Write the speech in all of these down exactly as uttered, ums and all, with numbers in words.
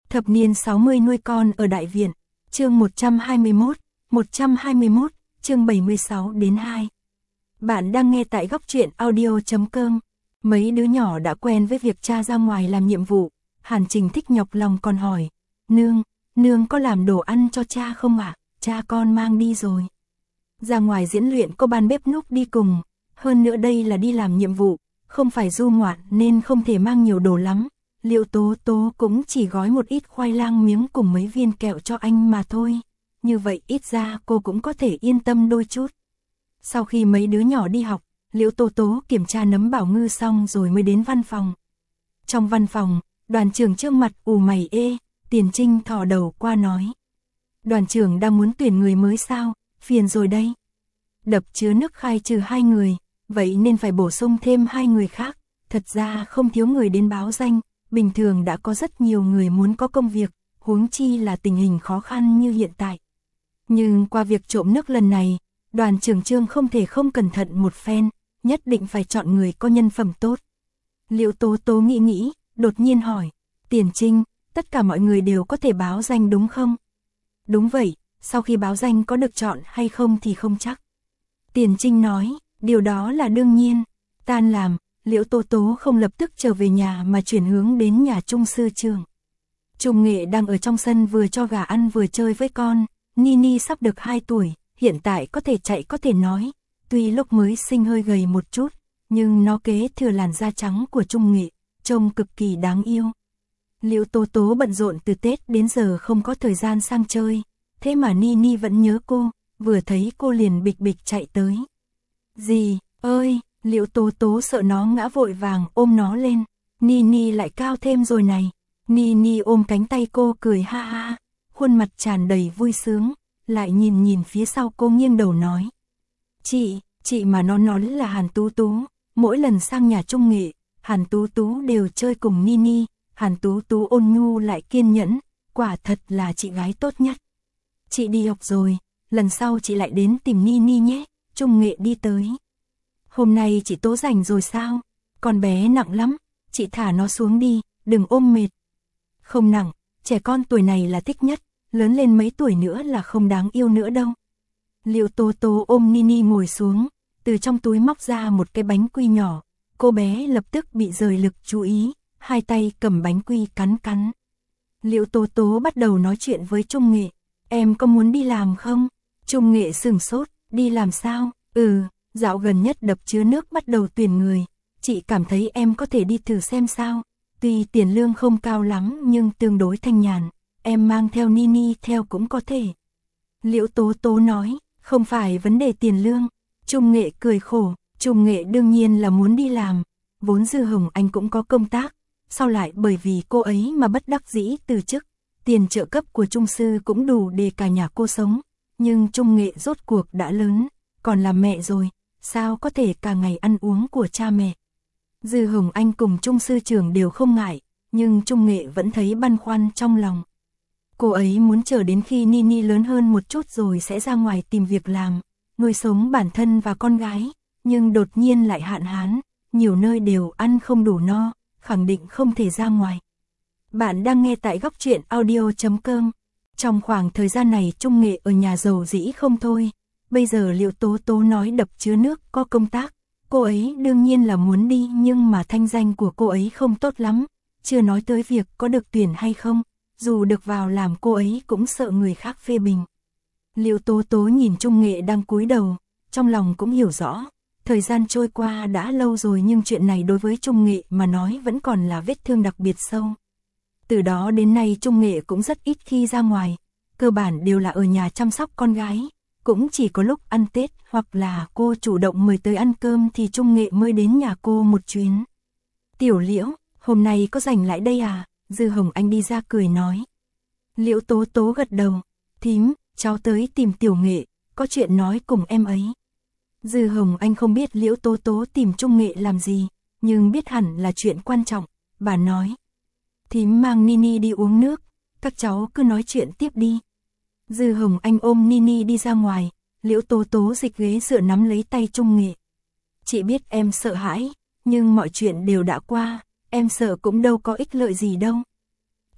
Thập niên sáu mươi nuôi con ở Đại Viện, chương một trăm hai mươi mốt, một trăm hai mươi mốt, chương bảy mươi sáu đến hai. Bạn đang nghe tại góc truyện audio chấm com. Mấy đứa nhỏ đã quen với việc cha ra ngoài làm nhiệm vụ, Hàn Trình thích nhọc lòng còn hỏi, nương, nương có làm đồ ăn cho cha không ạ? À? Cha con mang đi rồi. Ra ngoài diễn luyện có ban bếp núc đi cùng, hơn nữa đây là đi làm nhiệm vụ, không phải du ngoạn nên không thể mang nhiều đồ lắm. Liệu Tố Tố cũng chỉ gói một ít khoai lang miếng cùng mấy viên kẹo cho anh mà thôi, như vậy ít ra cô cũng có thể yên tâm đôi chút. Sau khi mấy đứa nhỏ đi học, Liễu Tố Tố kiểm tra nấm bảo ngư xong rồi mới đến văn phòng. Trong văn phòng, đoàn trưởng trương mặt ù mày ê, Tiền Trinh thò đầu qua nói. Đoàn trưởng đang muốn tuyển người mới sao, phiền rồi đây. Đập chứa nước khai trừ hai người, vậy nên phải bổ sung thêm hai người khác, thật ra không thiếu người đến báo danh. Bình thường đã có rất nhiều người muốn có công việc, huống chi là tình hình khó khăn như hiện tại. Nhưng qua việc trộm nước lần này, đoàn trưởng Trương không thể không cẩn thận một phen, nhất định phải chọn người có nhân phẩm tốt. Liễu Tố Tố nghĩ nghĩ, đột nhiên hỏi, Tiền Trinh, tất cả mọi người đều có thể báo danh đúng không? Đúng vậy, sau khi báo danh có được chọn hay không thì không chắc. Tiền Trinh nói, điều đó là đương nhiên. Tan làm, Liễu Tố Tố không lập tức trở về nhà mà chuyển hướng đến nhà Trung sư trưởng. Trung Nghệ đang ở trong sân vừa cho gà ăn vừa chơi với con, Nini sắp được hai tuổi, hiện tại có thể chạy có thể nói, tuy lúc mới sinh hơi gầy một chút, nhưng nó kế thừa làn da trắng của Trung Nghệ, trông cực kỳ đáng yêu. Liễu Tố Tố bận rộn từ Tết đến giờ không có thời gian sang chơi, thế mà Nini vẫn nhớ cô, vừa thấy cô liền bịch bịch chạy tới. Dì, ơi! Liễu Tố Tố sợ nó ngã vội vàng ôm nó lên, Nini lại cao thêm rồi này. Nini ôm cánh tay cô cười ha ha, khuôn mặt tràn đầy vui sướng, lại nhìn nhìn phía sau cô nghiêng đầu nói. Chị, chị mà nó nói là Hàn Tú Tú, mỗi lần sang nhà Trung Nghệ, Hàn Tú Tú đều chơi cùng Nini, Hàn Tú Tú ôn nhu lại kiên nhẫn, quả thật là chị gái tốt nhất. Chị đi học rồi, lần sau chị lại đến tìm Nini nhé, Trung Nghệ đi tới. Hôm nay chị Tố rảnh rồi sao? Con bé nặng lắm, chị thả nó xuống đi, đừng ôm mệt. Không nặng, trẻ con tuổi này là thích nhất, lớn lên mấy tuổi nữa là không đáng yêu nữa đâu. Liễu Tố Tố ôm Nini ngồi xuống, từ trong túi móc ra một cái bánh quy nhỏ, cô bé lập tức bị rời lực chú ý, hai tay cầm bánh quy cắn cắn. Liễu Tố Tố bắt đầu nói chuyện với Trung Nghệ, em có muốn đi làm không? Trung Nghệ sửng sốt, đi làm sao? Ừ. Dạo gần nhất đập chứa nước bắt đầu tuyển người, chị cảm thấy em có thể đi thử xem sao, tuy tiền lương không cao lắm nhưng tương đối thanh nhàn, em mang theo Nini theo cũng có thể. Liễu Tố Tố nói, không phải vấn đề tiền lương. Trung Nghệ cười khổ, Trung Nghệ đương nhiên là muốn đi làm, vốn Dư Hồng Anh cũng có công tác, sau lại bởi vì cô ấy mà bất đắc dĩ từ chức, tiền trợ cấp của Trung sư cũng đủ để cả nhà cô sống, nhưng Trung Nghệ rốt cuộc đã lớn, còn là mẹ rồi. Sao có thể cả ngày ăn uống của cha mẹ. Dư Hồng Anh cùng Trung sư trưởng đều không ngại, nhưng Trung Nghệ vẫn thấy băn khoăn trong lòng. Cô ấy muốn chờ đến khi Nini lớn hơn một chút rồi sẽ ra ngoài tìm việc làm, nuôi sống bản thân và con gái, nhưng đột nhiên lại hạn hán, nhiều nơi đều ăn không đủ no, khẳng định không thể ra ngoài. Bạn đang nghe tại góc truyện audio chấm com. Trong khoảng thời gian này Trung Nghệ ở nhà giàu dĩ không thôi. Bây giờ Liễu Tố Tố nói đập chứa nước có công tác, cô ấy đương nhiên là muốn đi nhưng mà thanh danh của cô ấy không tốt lắm, chưa nói tới việc có được tuyển hay không, dù được vào làm cô ấy cũng sợ người khác phê bình. Liễu Tố Tố nhìn Trung Nghệ đang cúi đầu, trong lòng cũng hiểu rõ, thời gian trôi qua đã lâu rồi nhưng chuyện này đối với Trung Nghệ mà nói vẫn còn là vết thương đặc biệt sâu. Từ đó đến nay Trung Nghệ cũng rất ít khi ra ngoài, cơ bản đều là ở nhà chăm sóc con gái. Cũng chỉ có lúc ăn Tết hoặc là cô chủ động mời tới ăn cơm thì Trung Nghệ mới đến nhà cô một chuyến. Tiểu Liễu, hôm nay có rảnh lại đây à? Dư Hồng Anh đi ra cười nói. Liễu Tố Tố gật đầu, thím, cháu tới tìm Tiểu Nghệ, có chuyện nói cùng em ấy. Dư Hồng Anh không biết Liễu Tố Tố tìm Trung Nghệ làm gì, nhưng biết hẳn là chuyện quan trọng, bà nói. Thím mang Nini đi uống nước, các cháu cứ nói chuyện tiếp đi. Dư Hồng Anh ôm Nini đi ra ngoài, Liễu Tố Tố dịch ghế dựa nắm lấy tay Trung Nghệ. Chị biết em sợ hãi, nhưng mọi chuyện đều đã qua, em sợ cũng đâu có ích lợi gì đâu.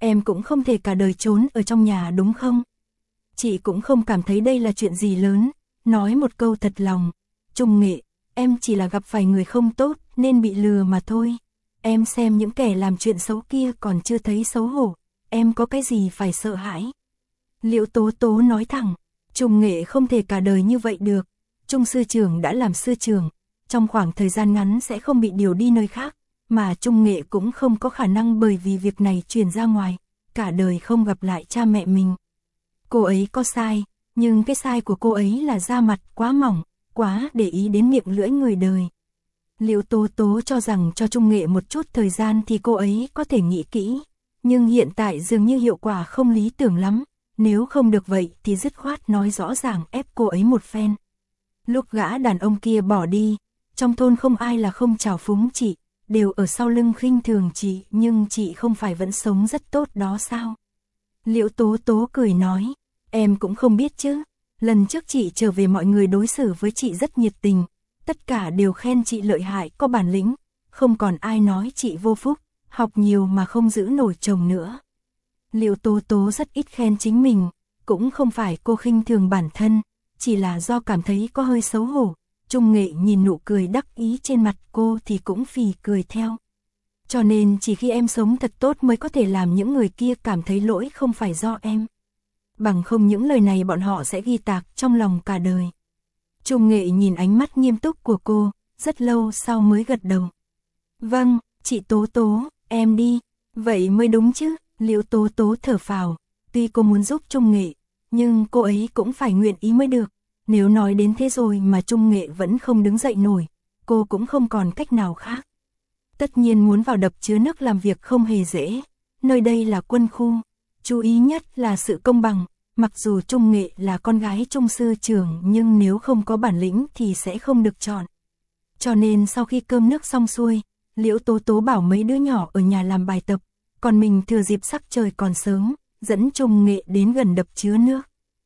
em cũng không thể cả đời trốn ở trong nhà đúng không? Chị cũng không cảm thấy đây là chuyện gì lớn, nói một câu thật lòng. Trung Nghệ, em chỉ là gặp phải người không tốt nên bị lừa mà thôi. Em xem những kẻ làm chuyện xấu kia còn chưa thấy xấu hổ, em có cái gì phải sợ hãi? Liễu Tố Tố nói thẳng, Trung Nghệ không thể cả đời như vậy được. Trung sư trưởng đã làm sư trưởng, trong khoảng thời gian ngắn sẽ không bị điều đi nơi khác, mà Trung Nghệ cũng không có khả năng bởi vì việc này truyền ra ngoài, cả đời không gặp lại cha mẹ mình. Cô ấy có sai, nhưng cái sai của cô ấy là da mặt quá mỏng, quá để ý đến miệng lưỡi người đời. Liễu Tố Tố cho rằng cho Trung Nghệ một chút thời gian thì cô ấy có thể nghĩ kỹ, nhưng hiện tại dường như hiệu quả không lý tưởng lắm, nếu không được vậy thì dứt khoát nói rõ ràng ép cô ấy một phen. Lúc gã đàn ông kia bỏ đi, trong thôn không ai là không trào phúng chị, đều ở sau lưng khinh thường chị, nhưng chị không phải vẫn sống rất tốt đó sao? Liễu Tố Tố cười nói, em cũng không biết chứ, lần trước chị trở về mọi người đối xử với chị rất nhiệt tình, tất cả đều khen chị lợi hại có bản lĩnh, không còn ai nói chị vô phúc, học nhiều mà không giữ nổi chồng nữa. Liễu Tố Tố rất ít khen chính mình, cũng không phải cô khinh thường bản thân, chỉ là do cảm thấy có hơi xấu hổ. Trung Nghệ nhìn nụ cười đắc ý trên mặt cô thì cũng phì cười theo. Cho nên chỉ khi em sống thật tốt mới có thể làm những người kia cảm thấy lỗi không phải do em. Bằng không những lời này bọn họ sẽ ghi tạc trong lòng cả đời. Trung Nghệ nhìn ánh mắt nghiêm túc của cô, rất lâu sau mới gật đầu. Vâng, chị Tố Tố, em đi. Vậy mới đúng chứ, Liễu Tố Tố thở phào. Tuy cô muốn giúp Trung Nghệ, nhưng cô ấy cũng phải nguyện ý mới được. Nếu nói đến thế rồi mà Trung Nghệ vẫn không đứng dậy nổi, cô cũng không còn cách nào khác. Tất nhiên muốn vào đập chứa nước làm việc không hề dễ, nơi đây là quân khu, chú ý nhất là sự công bằng, mặc dù Trung Nghệ là con gái Trung sư trưởng nhưng nếu không có bản lĩnh thì sẽ không được chọn. Cho nên sau khi cơm nước xong xuôi, Liễu Tố Tố bảo mấy đứa nhỏ ở nhà làm bài tập, còn mình thừa dịp sắc trời còn sớm, dẫn Trung Nghệ đến gần đập chứa nước.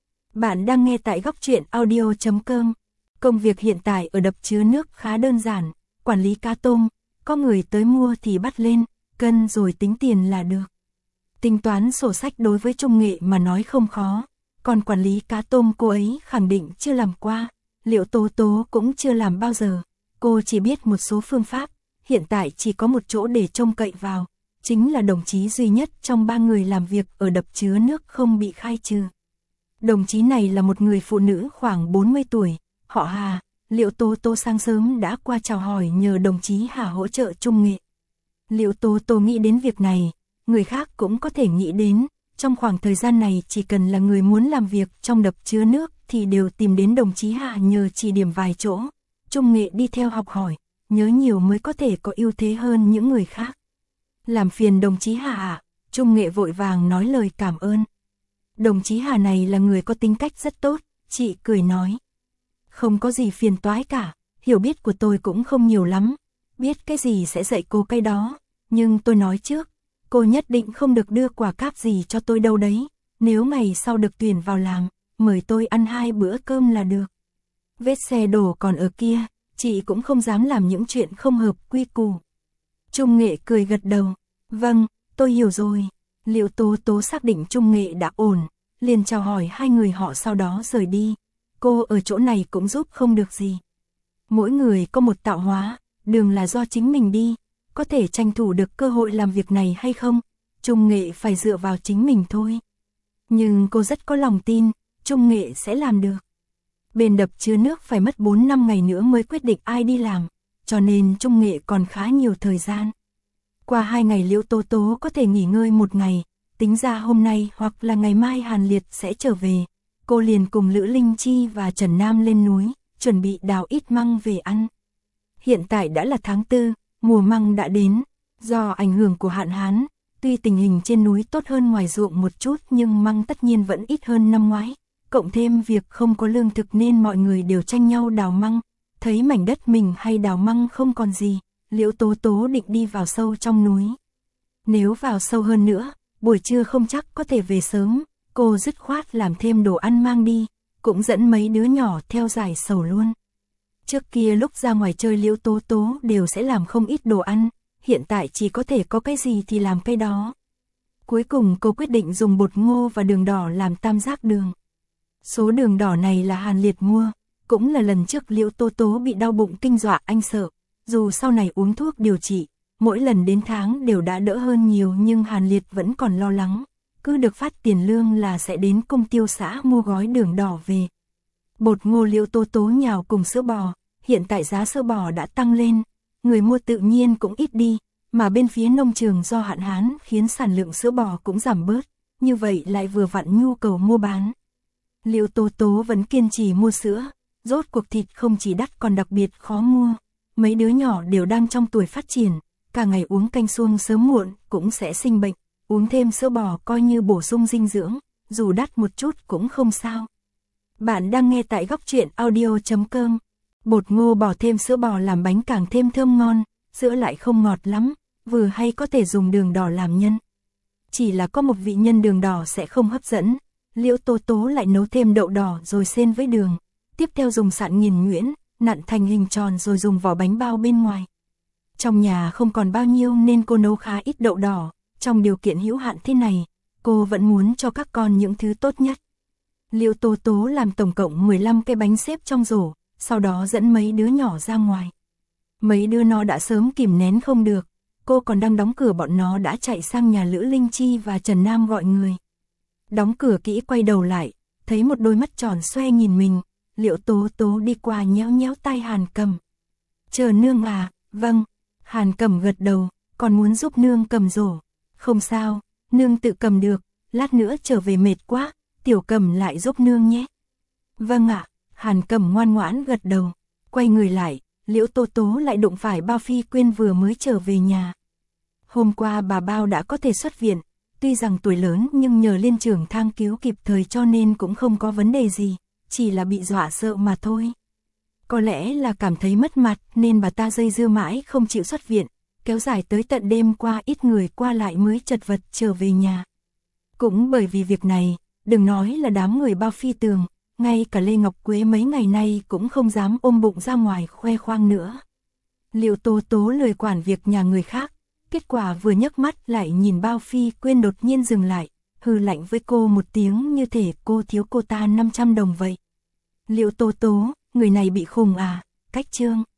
Bạn đang nghe tại góc truyện audio chấm com. Công việc hiện tại ở đập chứa nước khá đơn giản, quản lý cá tôm, có người tới mua thì bắt lên, cân rồi tính tiền là được. Tính toán sổ sách đối với Trung Nghệ mà nói không khó, còn quản lý cá tôm cô ấy khẳng định chưa làm qua, Liễu Tố Tố cũng chưa làm bao giờ, cô chỉ biết một số phương pháp, hiện tại chỉ có một chỗ để trông cậy vào, chính là đồng chí duy nhất trong ba người làm việc ở đập chứa nước không bị khai trừ. Đồng chí này là một người phụ nữ khoảng bốn mươi tuổi, họ Hà. Liễu Tố Tố sáng sớm đã qua chào hỏi nhờ đồng chí Hà hỗ trợ Trung Nghệ. Liễu Tố Tố nghĩ đến việc này, người khác cũng có thể nghĩ đến, trong khoảng thời gian này chỉ cần là người muốn làm việc trong đập chứa nước thì đều tìm đến đồng chí Hà nhờ chỉ điểm vài chỗ. Trung Nghệ đi theo học hỏi, nhớ nhiều mới có thể có ưu thế hơn những người khác. Làm phiền đồng chí Hà ạ, Trung Nghệ vội vàng nói lời cảm ơn. Đồng chí Hà này là người có tính cách rất tốt, chị cười nói. Không có gì phiền toái cả, hiểu biết của tôi cũng không nhiều lắm, biết cái gì sẽ dạy cô cái đó, nhưng tôi nói trước, cô nhất định không được đưa quà cáp gì cho tôi đâu đấy, nếu ngày sau được tuyển vào làm, mời tôi ăn hai bữa cơm là được. Vết xe đổ còn ở kia, chị cũng không dám làm những chuyện không hợp quy củ. Trung Nghệ cười gật đầu, vâng, tôi hiểu rồi. Liễu Tố Tố xác định Trung Nghệ đã ổn, liền chào hỏi hai người họ sau đó rời đi. Cô ở chỗ này cũng giúp không được gì. Mỗi người có một tạo hóa, đường là do chính mình đi, có thể tranh thủ được cơ hội làm việc này hay không, Trung Nghệ phải dựa vào chính mình thôi. Nhưng cô rất có lòng tin, Trung Nghệ sẽ làm được. Bên đập chứa nước phải mất bốn năm ngày nữa mới quyết định ai đi làm, cho nên Trung Nghệ còn khá nhiều thời gian. Qua hai ngày Liễu Tố Tố có thể nghỉ ngơi một ngày, tính ra hôm nay hoặc là ngày mai Hàn Liệt sẽ trở về. Cô liền cùng Lữ Linh Chi và Trần Nam lên núi, chuẩn bị đào ít măng về ăn. Hiện tại đã là tháng tư, mùa măng đã đến, do ảnh hưởng của hạn hán, tuy tình hình trên núi tốt hơn ngoài ruộng một chút nhưng măng tất nhiên vẫn ít hơn năm ngoái. Cộng thêm việc không có lương thực nên mọi người đều tranh nhau đào măng, thấy mảnh đất mình hay đào măng không còn gì, Liễu Tố Tố định đi vào sâu trong núi. Nếu vào sâu hơn nữa, buổi trưa không chắc có thể về sớm, cô dứt khoát làm thêm đồ ăn mang đi, cũng dẫn mấy đứa nhỏ theo giải sầu luôn. Trước kia lúc ra ngoài chơi Liễu Tố Tố đều sẽ làm không ít đồ ăn, hiện tại chỉ có thể có cái gì thì làm cái đó. Cuối cùng cô quyết định dùng bột ngô và đường đỏ làm tam giác đường. Số đường đỏ này là Hàn Liệt mua, cũng là lần trước Liễu Tố Tố bị đau bụng kinh dọa anh sợ. Dù sau này uống thuốc điều trị, mỗi lần đến tháng đều đã đỡ hơn nhiều nhưng Hàn Liệt vẫn còn lo lắng. Cứ được phát tiền lương là sẽ đến công tiêu xã mua gói đường đỏ về. Bột ngô Liễu Tố Tố nhào cùng sữa bò, hiện tại giá sữa bò đã tăng lên, người mua tự nhiên cũng ít đi, mà bên phía nông trường do hạn hán khiến sản lượng sữa bò cũng giảm bớt, như vậy lại vừa vặn nhu cầu mua bán. Liễu Tố Tố vẫn kiên trì mua sữa, rốt cuộc thịt không chỉ đắt còn đặc biệt khó mua, mấy đứa nhỏ đều đang trong tuổi phát triển, cả ngày uống canh suông sớm muộn cũng sẽ sinh bệnh, uống thêm sữa bò coi như bổ sung dinh dưỡng, dù đắt một chút cũng không sao. Bạn đang nghe tại góc truyện audio chấm com. Bột ngô bỏ thêm sữa bò làm bánh càng thêm thơm ngon, sữa lại không ngọt lắm, vừa hay có thể dùng đường đỏ làm nhân. Chỉ là có một vị nhân đường đỏ sẽ không hấp dẫn, Liễu Tố Tố lại nấu thêm đậu đỏ rồi xen với đường, tiếp theo dùng sạn nghiền nhuyễn, nặn thành hình tròn rồi dùng vỏ bánh bao bên ngoài. Trong nhà không còn bao nhiêu nên cô nấu khá ít đậu đỏ, trong điều kiện hữu hạn thế này, cô vẫn muốn cho các con những thứ tốt nhất. Liễu Tố Tố làm tổng cộng mười lăm cái bánh xếp trong rổ, sau đó dẫn mấy đứa nhỏ ra ngoài. Mấy đứa nó đã sớm kìm nén không được, cô còn đang đóng cửa bọn nó đã chạy sang nhà Lữ Linh Chi và Trần Nam gọi người. Đóng cửa kỹ quay đầu lại, thấy một đôi mắt tròn xoe nhìn mình, Liễu Tố Tố đi qua nhéo nhéo tai Hàn Cầm. Chờ nương à, vâng, Hàn Cầm gật đầu, còn muốn giúp nương cầm rổ. Không sao, nương tự cầm được, lát nữa trở về mệt quá, Tiểu Cầm lại giúp nương nhé. Vâng ạ, Hàn Cầm ngoan ngoãn gật đầu, quay người lại, Liễu Tố Tố lại đụng phải Bao Phi Quyên vừa mới trở về nhà. Hôm qua bà Bao đã có thể xuất viện, tuy rằng tuổi lớn nhưng nhờ liên trưởng thang cứu kịp thời cho nên cũng không có vấn đề gì, chỉ là bị dọa sợ mà thôi. Có lẽ là cảm thấy mất mặt nên bà ta dây dưa mãi không chịu xuất viện, kéo dài tới tận đêm qua ít người qua lại mới chật vật trở về nhà. Cũng bởi vì việc này, đừng nói là đám người Bao Phi Tường, ngay cả Lê Ngọc Quế mấy ngày nay cũng không dám ôm bụng ra ngoài khoe khoang nữa. Liễu Tố Tố lười quản việc nhà người khác, kết quả vừa nhấc mắt lại nhìn Bao Phi Quyên đột nhiên dừng lại, hừ lạnh với cô một tiếng như thể cô thiếu cô ta năm trăm đồng vậy. Liễu Tố Tố, người này bị khùng à, cách trương.